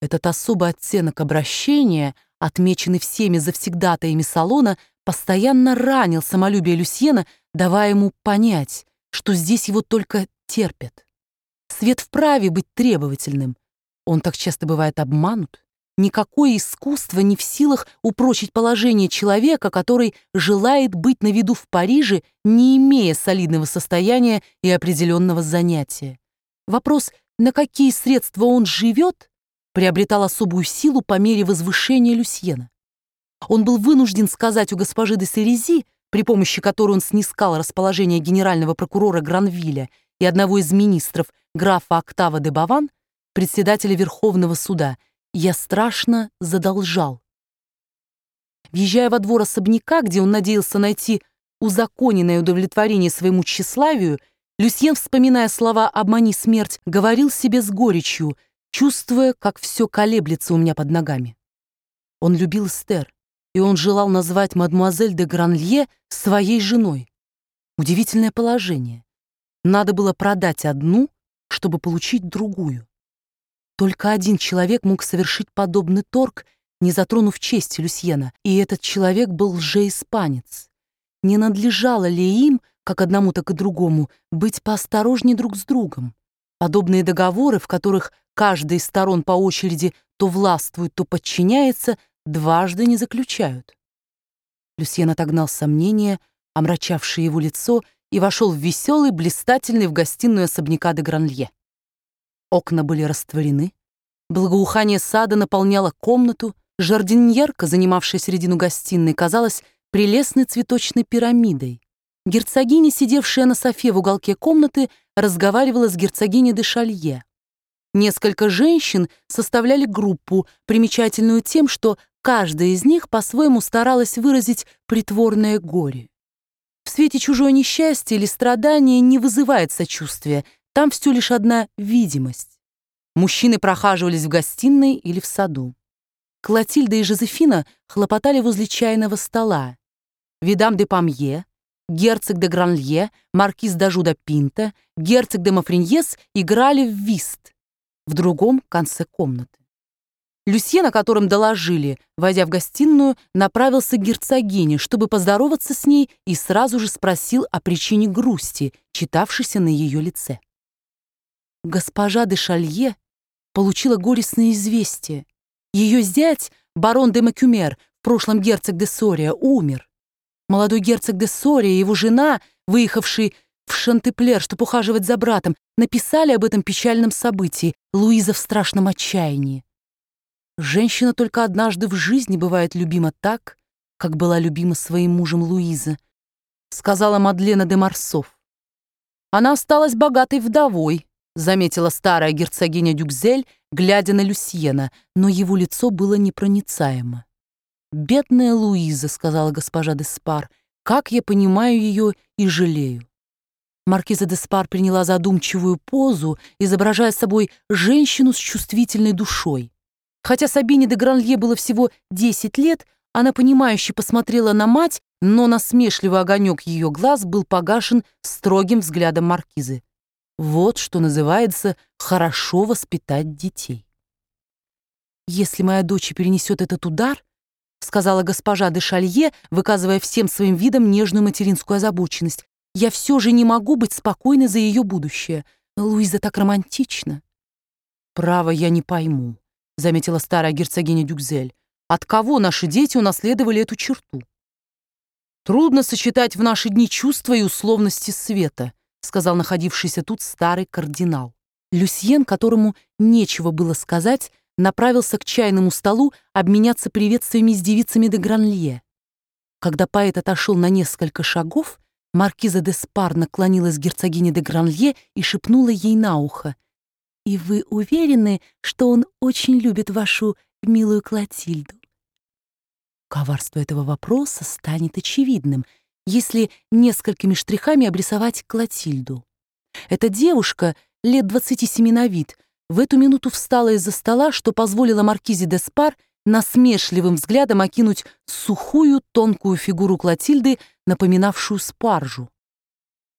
Этот особый оттенок обращения, отмеченный всеми завсегдатаями салона, постоянно ранил самолюбие Люсьена, давая ему понять, что здесь его только терпят. Свет вправе быть требовательным. Он так часто бывает обманут. Никакое искусство не в силах упрочить положение человека, который желает быть на виду в Париже, не имея солидного состояния и определенного занятия. Вопрос, на какие средства он живет, приобретал особую силу по мере возвышения Люсьена. Он был вынужден сказать у госпожи де Серези, при помощи которой он снискал расположение генерального прокурора Гранвилля и одного из министров, графа Октава де Баван, председателя Верховного суда: «Я страшно задолжал». Въезжая во двор особняка, где он надеялся найти узаконенное удовлетворение своему тщеславию, Люсьен, вспоминая слова «обмани смерть», говорил себе с горечью, чувствуя, как все колеблется у меня под ногами. Он любил Эстер, и он желал назвать мадемуазель де Гранлье своей женой. Удивительное положение. Надо было продать одну, чтобы получить другую. Только один человек мог совершить подобный торг, не затронув чести Люсьена, и этот человек был лжеиспанец. Не надлежало ли им, как одному, так и другому, быть поосторожнее друг с другом? Подобные договоры, в которых каждая из сторон по очереди то властвует, то подчиняется, дважды не заключают. Люсьен отогнал сомнения, омрачавшие его лицо, и вошел в веселый, блистательный в гостиную особняка де Гранлье. Окна были растворены, благоухание сада наполняло комнату, жардиньерка, занимавшая середину гостиной, казалась прелестной цветочной пирамидой. Герцогиня, сидевшая на софе в уголке комнаты, разговаривала с герцогиней де Шалье. Несколько женщин составляли группу, примечательную тем, что каждая из них по-своему старалась выразить притворное горе. В свете чужое несчастье или страдание не вызывает сочувствия, там все лишь одна видимость. Мужчины прохаживались в гостиной или в саду. Клотильда и Жозефина хлопотали возле чайного стола. Видам де Памье, герцог де Гранлье, маркиз d'Ажуда Пинто, герцог де Мафриньес играли в вист в другом конце комнаты. Люсьен, о котором доложили, войдя в гостиную, направился к герцогине, чтобы поздороваться с ней, и сразу же спросил о причине грусти, читавшейся на ее лице. Госпожа де Шалье получила горестное известие. Ее зять, барон де Макюмер, в прошлом герцог де Сория, умер. Молодой герцог де Сория и его жена, выехавшие в Шантеплер, чтобы ухаживать за братом, написали об этом печальном событии. Луиза в страшном отчаянии. Женщина только однажды в жизни бывает любима так, как была любима своим мужем Луиза, сказала Мадлена де Марсов. Она осталась богатой вдовой, заметила старая герцогиня Дюкзель, глядя на Люсьена, но его лицо было непроницаемо. «Бедная Луиза», — сказала госпожа де Спар, — «как я понимаю ее и жалею». Маркиза де Спар приняла задумчивую позу, изображая собой женщину с чувствительной душой. Хотя Сабине де Гранлье было всего 10 лет, она понимающе посмотрела на мать, но насмешливый огонек ее глаз был погашен строгим взглядом маркизы. Вот что называется хорошо воспитать детей. «Если моя дочь перенесет этот удар, — сказала госпожа де Шалье, выказывая всем своим видом нежную материнскую озабоченность, — я все же не могу быть спокойной за ее будущее. Луиза так романтична». «Право, я не пойму», — заметила старая герцогиня Дюкзель, — «от кого наши дети унаследовали эту черту?» «Трудно сочетать в наши дни чувства и условности света», — сказал находившийся тут старый кардинал. Люсьен, которому нечего было сказать, направился к чайному столу обменяться приветствиями с девицами де Гранлье. Когда поэт отошел на несколько шагов, маркиза де Спар наклонилась к герцогине де Гранлье и шепнула ей на ухо: «И вы уверены, что он очень любит вашу милую Клотильду?» Коварство этого вопроса станет очевидным, если несколькими штрихами обрисовать Клотильду. Эта девушка, лет 27 на вид, в эту минуту встала из-за стола, что позволило маркизе де Спар насмешливым взглядом окинуть сухую, тонкую фигуру Клотильды, напоминавшую спаржу.